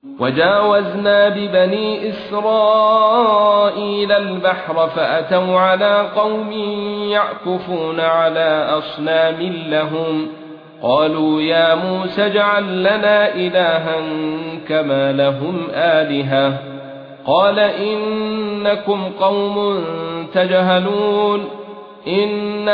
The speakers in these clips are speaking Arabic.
وجاوزنا ببني إسرائيل البحر فأتوا على قوم يعكفون على أصنام لهم قالوا يا موسى اجعل لنا إلها كما لهم آلهة قال إنكم قوم تجهلون إن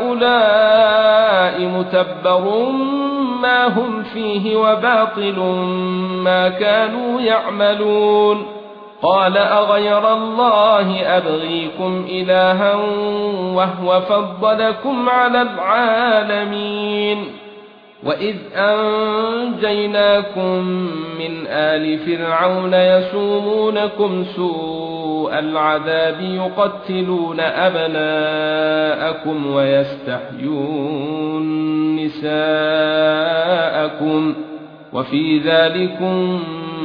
هؤلاء متبر ما هم فيه وباطل ما كانوا يعملون قال أغير الله أبغيكم إلها وهو فضلكم على العالمين وإذ أنجيناكم من آل فرعون يسومونكم سوء العذاب يقتلون أبناءكم ويستحيون نساءكم وفي ذلكم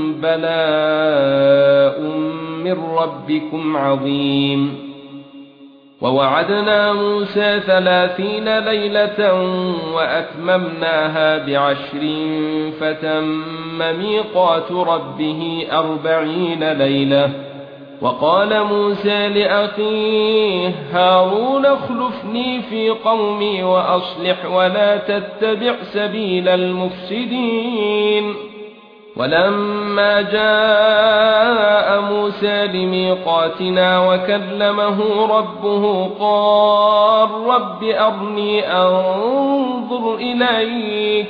بلاء من ربكم عظيم ووعدنا موسى 30 ليلة وأتممناها ب10 فتم ميقات ربه 40 ليلة وقال موسى لأخيه هارون اخلفني في قومي وأصلح ولا تتبع سبيل المفسدين ولما جاء موسى لميقاتنا وكلمه ربه قال رب أرني أنظر إليك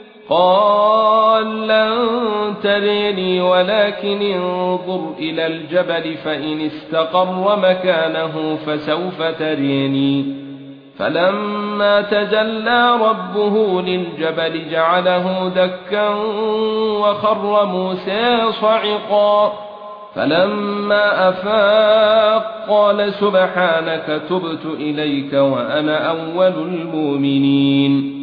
قال لن تريني ولكن انظر إلى الجبل فإن استقر مكانه فسوف تريني فلما تجلى ربه للجبل جعله دكا وخر موسى صعقا فلما أفاق قال سبحانك تبت إليك وأنا أول المؤمنين